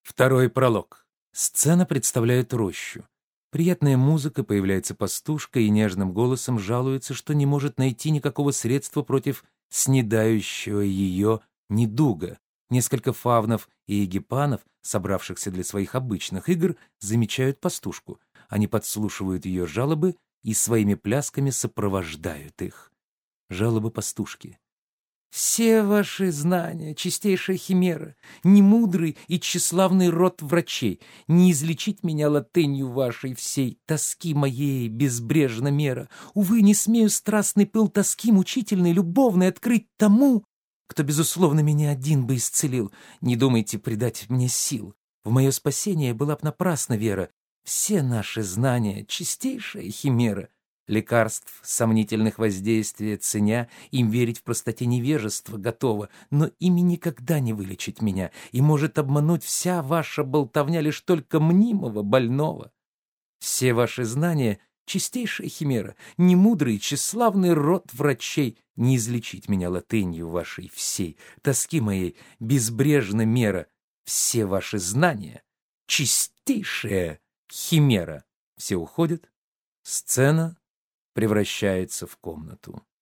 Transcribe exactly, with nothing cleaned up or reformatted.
Второй пролог. Сцена представляет рощу. Приятная музыка, появляется пастушка и нежным голосом жалуется, что не может найти никакого средства против снедающего ее недуга. Несколько фавнов и египанов, собравшихся для своих обычных игр, замечают пастушку. Они подслушивают ее жалобы и своими плясками сопровождают их. Жалобы пастушки. «Все ваши знания, чистейшая химера, немудрый и тщеславный род врачей, не излечить меня латынью вашей всей, тоски моей безбрежна мера. Увы, не смею страстный пыл тоски мучительной, любовной открыть тому, кто, безусловно, меня один бы исцелил. Не думайте придать мне сил. В мое спасение была б напрасна вера. Все наши знания, чистейшая химера. Лекарств сомнительных воздействия ценя, им верить в простоте невежества готово, но ими никогда не вылечить меня, и может обмануть вся ваша болтовня лишь только мнимого больного. Все ваши знания — чистейшая химера, немудрый, тщеславный род врачей, не излечить меня латынью вашей всей, тоски моей безбрежна мера. Все ваши знания — чистейшая химера. Все уходят. Сцена превращается в комнату.